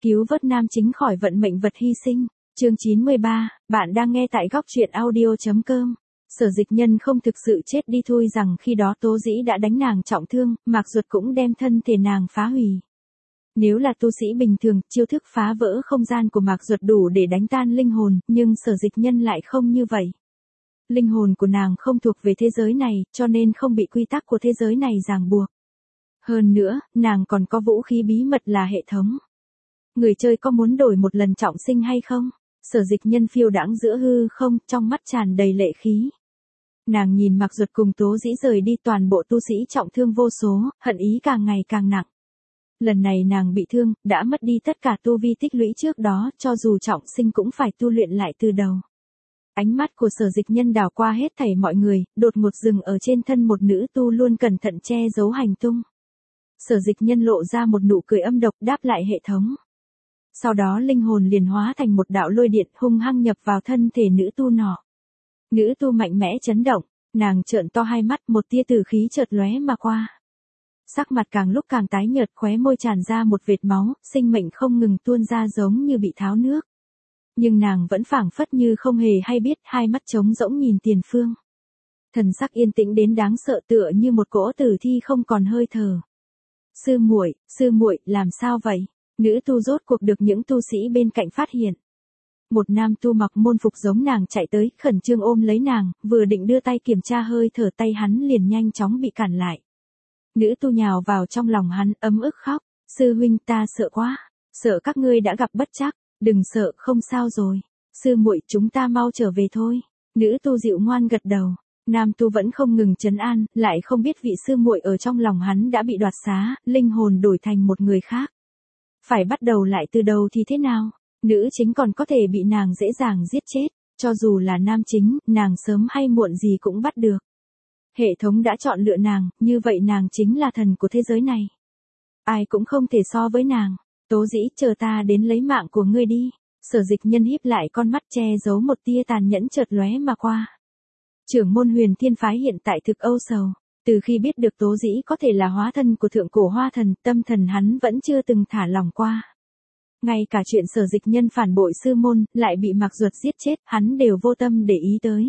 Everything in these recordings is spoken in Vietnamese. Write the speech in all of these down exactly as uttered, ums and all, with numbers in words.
Cứu vớt nam chính khỏi vận mệnh vật hy sinh. Chương chín mươi ba, bạn đang nghe tại góc truyện audio chấm com. Sở Dịch Nhân không thực sự chết đi thôi rằng khi đó Tố Dĩ đã đánh nàng trọng thương, Mạc Duật cũng đem thân thể nàng phá hủy. Nếu là tu sĩ bình thường, chiêu thức phá vỡ không gian của Mạc Duật đủ để đánh tan linh hồn, nhưng Sở Dịch Nhân lại không như vậy. Linh hồn của nàng không thuộc về thế giới này, cho nên không bị quy tắc của thế giới này ràng buộc. Hơn nữa, nàng còn có vũ khí bí mật là hệ thống. Người chơi có muốn đổi một lần trọng sinh hay không? Sở Dịch Nhân phiêu đãng giữa hư không, trong mắt tràn đầy lệ khí. Nàng nhìn Mạc Duật cùng Tố Dĩ rời đi, toàn bộ tu sĩ trọng thương vô số, hận ý càng ngày càng nặng. Lần này nàng bị thương, đã mất đi tất cả tu vi tích lũy trước đó, cho dù trọng sinh cũng phải tu luyện lại từ đầu. Ánh mắt của Sở Dịch Nhân đảo qua hết thảy mọi người, đột ngột dừng ở trên thân một nữ tu luôn cẩn thận che giấu hành tung. Sở Dịch Nhân lộ ra một nụ cười âm độc, đáp lại hệ thống. Sau đó linh hồn liền hóa thành một đạo lôi điện hung hăng nhập vào thân thể nữ tu nọ. Nữ tu mạnh mẽ chấn động, nàng trợn to hai mắt, một tia tử khí chợt lóe mà qua. Sắc mặt càng lúc càng tái nhợt, khóe môi tràn ra một vệt máu, sinh mệnh không ngừng tuôn ra giống như bị tháo nước. Nhưng nàng vẫn phảng phất như không hề hay biết, hai mắt trống rỗng nhìn tiền phương. Thần sắc yên tĩnh đến đáng sợ, tựa như một cỗ tử thi không còn hơi thở. Sư muội, sư muội, làm sao vậy? Nữ tu rốt cuộc được những tu sĩ bên cạnh phát hiện. Một nam tu mặc môn phục giống nàng chạy tới, khẩn trương ôm lấy nàng, vừa định đưa tay kiểm tra hơi thở, tay hắn liền nhanh chóng bị cản lại. Nữ tu nhào vào trong lòng hắn, ấm ức khóc. Sư huynh, ta sợ quá, sợ các ngươi đã gặp bất trắc. Đừng sợ, không sao rồi. Sư muội, chúng ta mau trở về thôi. Nữ tu dịu ngoan gật đầu. Nam tu vẫn không ngừng trấn an, lại không biết vị sư muội ở trong lòng hắn đã bị đoạt xá, linh hồn đổi thành một người khác. Phải bắt đầu lại từ đầu thì thế nào? Nữ chính còn có thể bị nàng dễ dàng giết chết, cho dù là nam chính, nàng sớm hay muộn gì cũng bắt được. Hệ thống đã chọn lựa nàng, như vậy nàng chính là thần của thế giới này. Ai cũng không thể so với nàng. Tố Dĩ, chờ ta đến lấy mạng của ngươi đi. Sở Dịch Nhân híp lại con mắt, che giấu một tia tàn nhẫn chợt lóe mà qua. Trưởng môn Huyền Thiên phái hiện tại thực âu sầu. Từ khi biết được Tố Dĩ có thể là hóa thân của thượng cổ hoa thần, tâm thần hắn vẫn chưa từng thả lòng qua. Ngay cả chuyện Sở Dịch Nhân phản bội sư môn, lại bị Mạc Duật giết chết, hắn đều vô tâm để ý tới.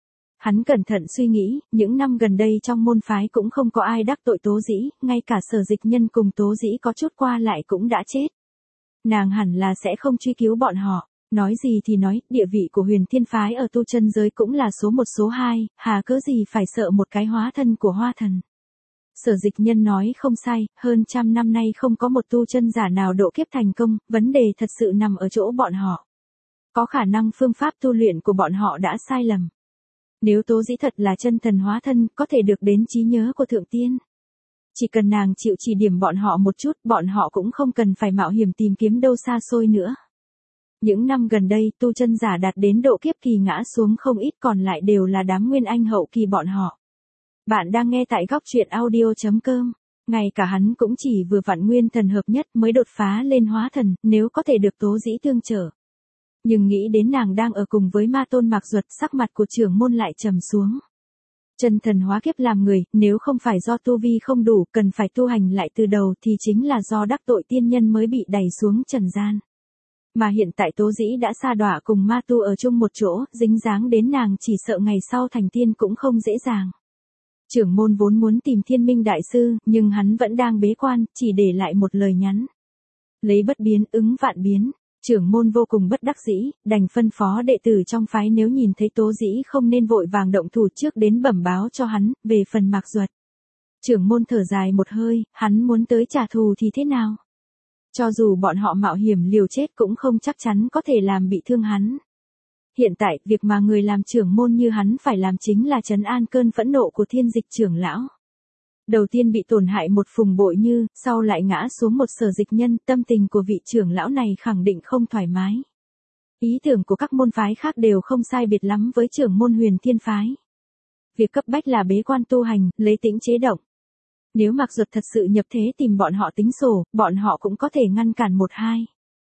Hắn cẩn thận suy nghĩ, những năm gần đây trong môn phái cũng không có ai đắc tội Tố Dĩ, ngay cả Sở Dịch Nhân cùng Tố Dĩ có chút qua lại cũng đã chết. Nàng hẳn là sẽ không truy cứu bọn họ. Nói gì thì nói, địa vị của Huyền Thiên phái ở tu chân giới cũng là số một số hai, hà cớ gì phải sợ một cái hóa thân của hoa thần. Sở Dịch Nhân nói không sai, hơn trăm năm nay không có một tu chân giả nào độ kiếp thành công, vấn đề thật sự nằm ở chỗ bọn họ. Có khả năng phương pháp tu luyện của bọn họ đã sai lầm. Nếu Tố Dĩ thật là chân thần hóa thân, có thể được đến trí nhớ của Thượng Tiên. Chỉ cần nàng chịu chỉ điểm bọn họ một chút, bọn họ cũng không cần phải mạo hiểm tìm kiếm đâu xa xôi nữa. Những năm gần đây, tu chân giả đạt đến độ kiếp kỳ ngã xuống không ít, còn lại đều là đám nguyên anh hậu kỳ bọn họ. Bạn đang nghe tại góc truyện audio chấm com. Ngay cả hắn cũng chỉ vừa vặn nguyên thần hợp nhất mới đột phá lên hóa thần, nếu có thể được Tố Dĩ tương trợ. Nhưng nghĩ đến nàng đang ở cùng với ma tôn Mạc Duật, sắc mặt của trưởng môn lại trầm xuống. Chân thần hóa kiếp làm người, nếu không phải do tu vi không đủ, cần phải tu hành lại từ đầu thì chính là do đắc tội tiên nhân mới bị đẩy xuống trần gian. Mà hiện tại Tố Dĩ đã sa đọa cùng ma tu ở chung một chỗ, dính dáng đến nàng, chỉ sợ ngày sau thành tiên cũng không dễ dàng. Trưởng môn vốn muốn tìm Thiên Minh đại sư, nhưng hắn vẫn đang bế quan, chỉ để lại một lời nhắn. Lấy bất biến ứng vạn biến. Trưởng môn vô cùng bất đắc dĩ, đành phân phó đệ tử trong phái nếu nhìn thấy Tố Dĩ không nên vội vàng động thủ, trước đến bẩm báo cho hắn, về phần Mạc Duật. Trưởng môn thở dài một hơi, hắn muốn tới trả thù thì thế nào? Cho dù bọn họ mạo hiểm liều chết cũng không chắc chắn có thể làm bị thương hắn. Hiện tại, việc mà người làm trưởng môn như hắn phải làm chính là trấn an cơn phẫn nộ của Thiên Dịch trưởng lão. Đầu tiên bị tổn hại một Phùng Bội Như, sau lại ngã xuống một Sở Dịch Nhân, tâm tình của vị trưởng lão này khẳng định không thoải mái. Ý tưởng của các môn phái khác đều không sai biệt lắm với trưởng môn Huyền Thiên phái. Việc cấp bách là bế quan tu hành, lấy tĩnh chế động. Nếu Mạc Duật thật sự nhập thế tìm bọn họ tính sổ, bọn họ cũng có thể ngăn cản một hai.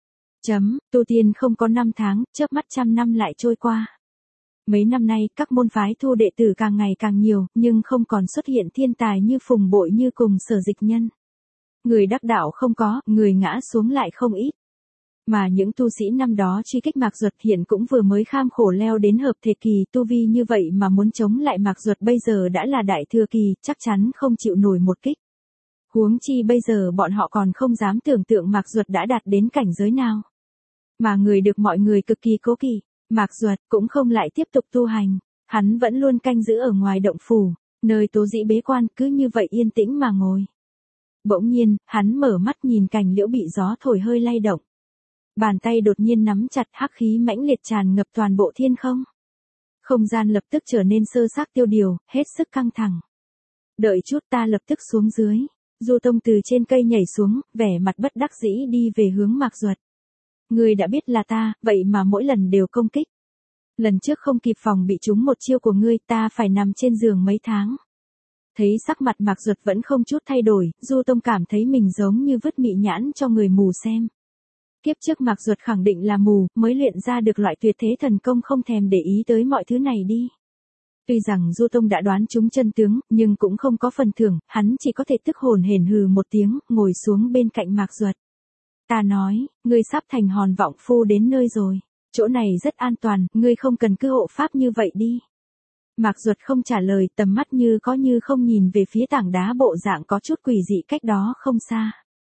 Chấm, tu tiên không có năm tháng, chớp mắt trăm năm lại trôi qua. Mấy năm nay, các môn phái thu đệ tử càng ngày càng nhiều, nhưng không còn xuất hiện thiên tài như Phùng Bội Như cùng Sở Dịch Nhân. Người đắc đạo không có, người ngã xuống lại không ít. Mà những tu sĩ năm đó truy kích Mạc Duật hiện cũng vừa mới kham khổ leo đến hợp thể kỳ tu vi như vậy mà muốn chống lại Mạc Duật bây giờ đã là đại thừa kỳ, chắc chắn không chịu nổi một kích. Huống chi bây giờ bọn họ còn không dám tưởng tượng Mạc Duật đã đạt đến cảnh giới nào. Mà người được mọi người cực kỳ cố kỵ, Mạc Duật cũng không lại tiếp tục tu hành, hắn vẫn luôn canh giữ ở ngoài động phủ, nơi Tố Dĩ bế quan cứ như vậy yên tĩnh mà ngồi. Bỗng nhiên, hắn mở mắt nhìn cành liễu bị gió thổi hơi lay động. Bàn tay đột nhiên nắm chặt, hắc khí mãnh liệt tràn ngập toàn bộ thiên không. Không gian lập tức trở nên sơ xác tiêu điều, hết sức căng thẳng. Đợi chút, ta lập tức xuống dưới. Du Tông từ trên cây nhảy xuống, vẻ mặt bất đắc dĩ đi về hướng Mạc Duật. Ngươi đã biết là ta, vậy mà mỗi lần đều công kích. Lần trước không kịp phòng bị trúng một chiêu của ngươi, ta phải nằm trên giường mấy tháng. Thấy sắc mặt Mạc Duật vẫn không chút thay đổi, Du Tông cảm thấy mình giống như vứt mị nhãn cho người mù xem. Kiếp trước Mạc Duật khẳng định là mù, mới luyện ra được loại tuyệt thế thần công không thèm để ý tới mọi thứ này đi. Tuy rằng Du Tông đã đoán trúng chân tướng, nhưng cũng không có phần thưởng, hắn chỉ có thể tức hồn hển hừ một tiếng, ngồi xuống bên cạnh Mạc Duật. Ta nói, ngươi sắp thành hòn vọng phu đến nơi rồi. Chỗ này rất an toàn, ngươi không cần cứ hộ pháp như vậy đi. Mạc Duật không trả lời, tầm mắt như có như không nhìn về phía tảng đá bộ dạng có chút quỷ dị cách đó không xa.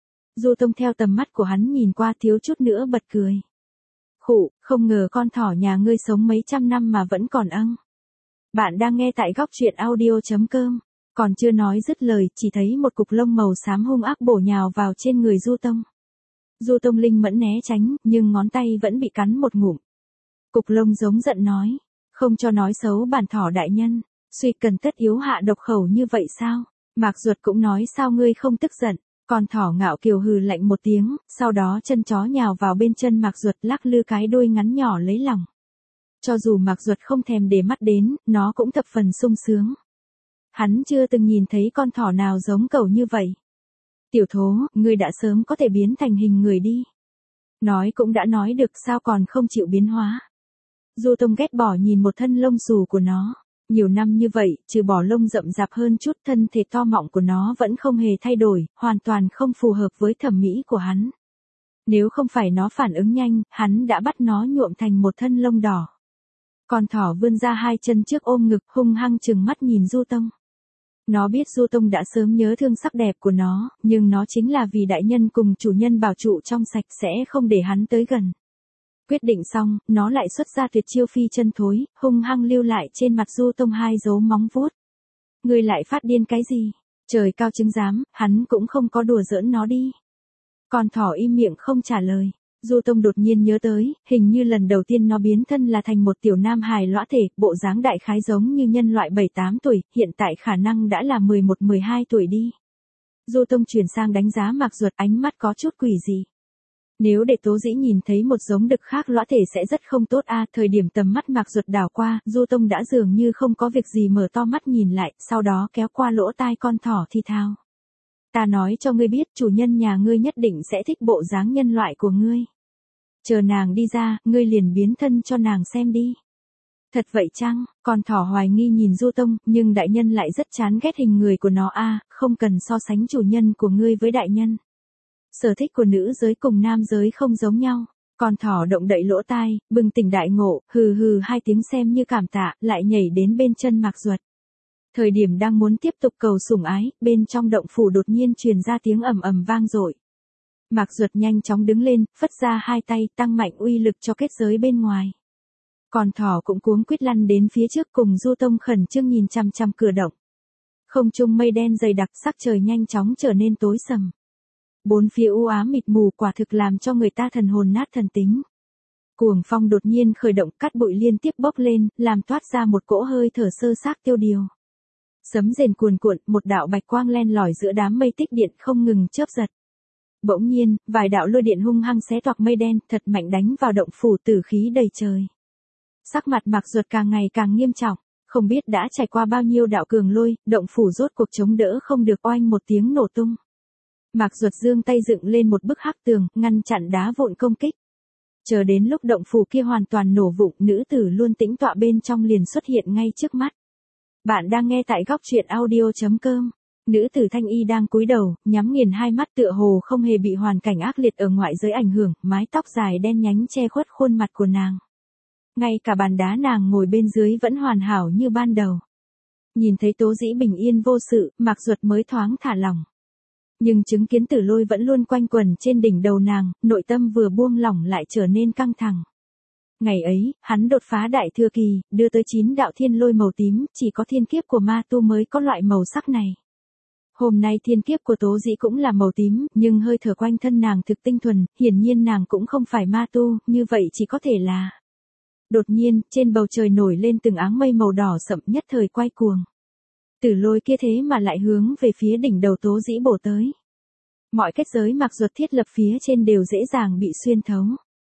Du Tông theo tầm mắt của hắn nhìn qua thiếu chút nữa bật cười. Khụ, không ngờ con thỏ nhà ngươi sống mấy trăm năm mà vẫn còn âng. Bạn đang nghe tại góc truyện audio chấm com. Còn chưa nói dứt lời, chỉ thấy một cục lông màu xám hung ác bổ nhào vào trên người Du Tông. Du Tông linh mẫn né tránh, nhưng ngón tay vẫn bị cắn một ngụm. Cục lông giống giận nói, không cho nói xấu bản thỏ đại nhân, suy cần tất yếu hạ độc khẩu như vậy sao? Mạc Duật cũng nói sao ngươi không tức giận, con thỏ ngạo kiều hừ lạnh một tiếng, sau đó chân chó nhào vào bên chân Mạc Duật lắc lư cái đuôi ngắn nhỏ lấy lòng. Cho dù Mạc Duật không thèm để mắt đến, nó cũng thập phần sung sướng. Hắn chưa từng nhìn thấy con thỏ nào giống cẩu như vậy. Tiểu thố, ngươi đã sớm có thể biến thành hình người đi. Nói cũng đã nói được sao còn không chịu biến hóa. Du Tông ghét bỏ nhìn một thân lông xù của nó. Nhiều năm như vậy, trừ bỏ lông rậm rạp hơn chút, thân thể to mọng của nó vẫn không hề thay đổi, hoàn toàn không phù hợp với thẩm mỹ của hắn. Nếu không phải nó phản ứng nhanh, hắn đã bắt nó nhuộm thành một thân lông đỏ. Con thỏ vươn ra hai chân trước ôm ngực, hung hăng trừng mắt nhìn Du Tông. Nó biết Du Tông đã sớm nhớ thương sắc đẹp của nó, nhưng nó chính là vì đại nhân cùng chủ nhân bảo trụ trong sạch sẽ không để hắn tới gần. Quyết định xong, nó lại xuất ra tuyệt chiêu phi chân thối, hung hăng lưu lại trên mặt Du Tông hai dấu móng vuốt. Ngươi lại phát điên cái gì? Trời cao chứng giám, hắn cũng không có đùa giỡn nó đi. Con thỏ im miệng không trả lời. Du Tông đột nhiên nhớ tới, hình như lần đầu tiên nó biến thân là thành một tiểu nam hài lõa thể, bộ dáng đại khái giống như nhân loại bảy tám tuổi, hiện tại khả năng đã là mười một mười hai tuổi đi. Du Tông chuyển sang đánh giá Mạc Duật, ánh mắt có chút quỷ dị. Nếu để Tố Dĩ nhìn thấy một giống đực khác lõa thể sẽ rất không tốt a. À, thời điểm tầm mắt Mạc Duật đảo qua, Du Tông đã dường như không có việc gì mở to mắt nhìn lại, sau đó kéo qua lỗ tai con thỏ thì thào. Ta nói cho ngươi biết, chủ nhân nhà ngươi nhất định sẽ thích bộ dáng nhân loại của ngươi. Chờ nàng đi ra, ngươi liền biến thân cho nàng xem đi. Thật vậy chăng? Con thỏ hoài nghi nhìn Du Tông, nhưng đại nhân lại rất chán ghét hình người của nó a, à, không cần so sánh chủ nhân của ngươi với đại nhân. Sở thích của nữ giới cùng nam giới không giống nhau. Con thỏ động đậy lỗ tai, bừng tỉnh đại ngộ, hừ hừ hai tiếng xem như cảm tạ, lại nhảy đến bên chân Mạc Duật. Thời điểm đang muốn tiếp tục cầu sủng ái, bên trong động phủ đột nhiên truyền ra tiếng ầm ầm vang dội. Mạc Duật nhanh chóng đứng lên, phất ra hai tay, tăng mạnh uy lực cho kết giới bên ngoài. Con thỏ cũng cuống quýt lăn đến phía trước cùng Du Tông khẩn trương nhìn chằm chằm cửa động. Không trung mây đen dày đặc, sắc trời nhanh chóng trở nên tối sầm. Bốn phía u ám mịt mù, quả thực làm cho người ta thần hồn nát thần tính. Cuồng phong đột nhiên khởi động, cát bụi liên tiếp bốc lên, làm toát ra một cỗ hơi thở sơ xác tiêu điều. Sấm rền cuồn cuộn, một đạo bạch quang len lỏi giữa đám mây tích điện không ngừng chớp giật. Bỗng nhiên, vài đạo lôi điện hung hăng xé toạc mây đen, thật mạnh đánh vào động phủ, tử khí đầy trời. Sắc mặt Mạc Duật càng ngày càng nghiêm trọng, không biết đã trải qua bao nhiêu đạo cường lôi, động phủ rốt cuộc chống đỡ không được, oanh một tiếng nổ tung. Mạc Duật giương tay dựng lên một bức hắc tường, ngăn chặn đá vụn công kích. Chờ đến lúc động phủ kia hoàn toàn nổ vụn, nữ tử luôn tĩnh tọa bên trong liền xuất hiện ngay trước mắt. Bạn đang nghe tại góc truyện audio chấm com. Nữ tử thanh y đang cúi đầu, nhắm nghiền hai mắt tựa hồ không hề bị hoàn cảnh ác liệt ở ngoại giới ảnh hưởng, mái tóc dài đen nhánh che khuất khuôn mặt của nàng. Ngay cả bàn đá nàng ngồi bên dưới vẫn hoàn hảo như ban đầu. Nhìn thấy Tố Dĩ bình yên vô sự, Mạc Duật mới thoáng thả lỏng. Nhưng chứng kiến Tử Lôi vẫn luôn quanh quẩn trên đỉnh đầu nàng, nội tâm vừa buông lỏng lại trở nên căng thẳng. Ngày ấy, hắn đột phá đại thừa kỳ, đưa tới chín đạo thiên lôi màu tím, chỉ có thiên kiếp của ma tu mới có loại màu sắc này. Hôm nay thiên kiếp của Tố Dĩ cũng là màu tím, nhưng hơi thở quanh thân nàng thực tinh thuần, hiển nhiên nàng cũng không phải ma tu, như vậy chỉ có thể là... Đột nhiên, trên bầu trời nổi lên từng áng mây màu đỏ sậm nhất thời quay cuồng. Tử Lôi kia thế mà lại hướng về phía đỉnh đầu Tố Dĩ bổ tới. Mọi kết giới Mạc Duật thiết lập phía trên đều dễ dàng bị xuyên thấu.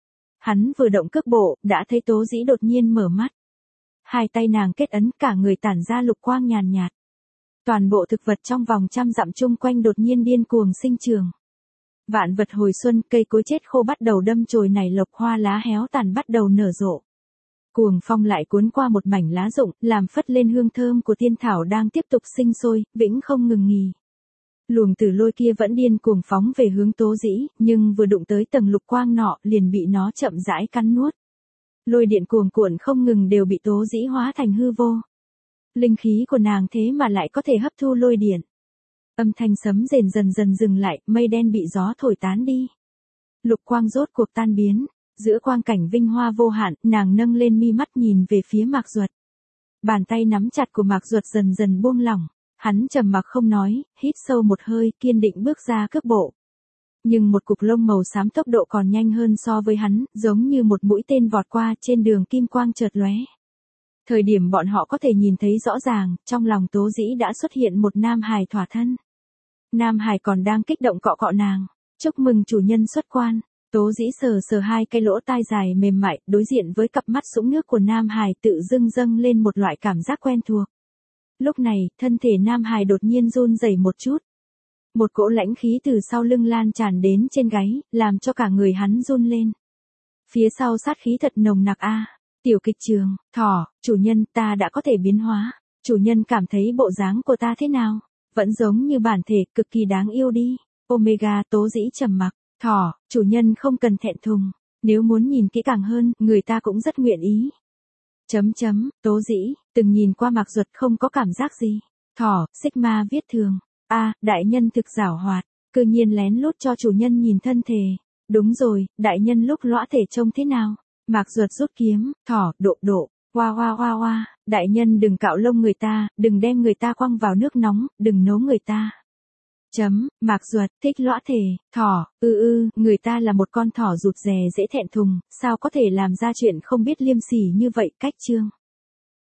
Hắn vừa động cước bộ, đã thấy Tố Dĩ đột nhiên mở mắt. Hai tay nàng kết ấn, cả người tản ra lục quang nhàn nhạt. Toàn bộ thực vật trong vòng trăm dặm chung quanh đột nhiên điên cuồng sinh trường. Vạn vật hồi xuân, cây cối chết khô bắt đầu đâm chồi nảy lộc, hoa lá héo tàn bắt đầu nở rộ. Cuồng phong lại cuốn qua một mảnh lá rụng, làm phất lên hương thơm của tiên thảo đang tiếp tục sinh sôi, vĩnh không ngừng nghỉ. Luồng Tử Lôi kia vẫn điên cuồng phóng về hướng Tố Dĩ, nhưng vừa đụng tới tầng lục quang nọ, liền bị nó chậm rãi cắn nuốt. Lôi điện cuồng cuộn không ngừng đều bị Tố Dĩ hóa thành hư vô. Linh khí của nàng thế mà lại có thể hấp thu lôi điện. Âm thanh sấm rền dần dần dừng lại, mây đen bị gió thổi tán đi. Lục quang rốt cuộc tan biến, giữa quang cảnh vinh hoa vô hạn, nàng nâng lên mi mắt nhìn về phía Mạc Duật. Bàn tay nắm chặt của Mạc Duật dần dần buông lỏng, hắn trầm mặc không nói, hít sâu một hơi, kiên định bước ra cước bộ. Nhưng một cục lông màu xám tốc độ còn nhanh hơn so với hắn, giống như một mũi tên vọt qua, trên đường kim quang chợt lóe. Thời điểm bọn họ có thể nhìn thấy rõ ràng, trong lòng Tố Dĩ đã xuất hiện một nam hài thỏa thân. Nam hài còn đang kích động cọ cọ nàng. Chúc mừng chủ nhân xuất quan. Tố Dĩ sờ sờ hai cái lỗ tai dài mềm mại, đối diện với cặp mắt sũng nước của nam hài tự dưng dâng lên một loại cảm giác quen thuộc. Lúc này, thân thể nam hài đột nhiên run rẩy một chút. Một cỗ lãnh khí từ sau lưng lan tràn đến trên gáy, làm cho cả người hắn run lên. Phía sau sát khí thật nồng nặc a. Tiểu kịch trường, thỏ, chủ nhân, ta đã có thể biến hóa. Chủ nhân cảm thấy bộ dáng của ta thế nào? Vẫn giống như bản thể, cực kỳ đáng yêu đi. Omega. Tố Dĩ trầm mặc. Thỏ, chủ nhân không cần thẹn thùng. Nếu muốn nhìn kỹ càng hơn, người ta cũng rất nguyện ý. Chấm chấm, Tố Dĩ, từng nhìn qua Mạc Duật không có cảm giác gì. Thỏ, Sigma viết thường. A, đại nhân thực giảo hoạt. Cư nhiên lén lút cho chủ nhân nhìn thân thể. Đúng rồi, đại nhân lúc lõa thể trông thế nào? Mạc Duật rút kiếm, thỏ, độ độ, hoa hoa hoa hoa, đại nhân đừng cạo lông người ta, đừng đem người ta quăng vào nước nóng, đừng nấu người ta. Chấm, Mạc Duật, thích lõa thể, thỏ, ư ư, người ta là một con thỏ rụt rè dễ thẹn thùng, sao có thể làm ra chuyện không biết liêm sỉ như vậy, cách chương.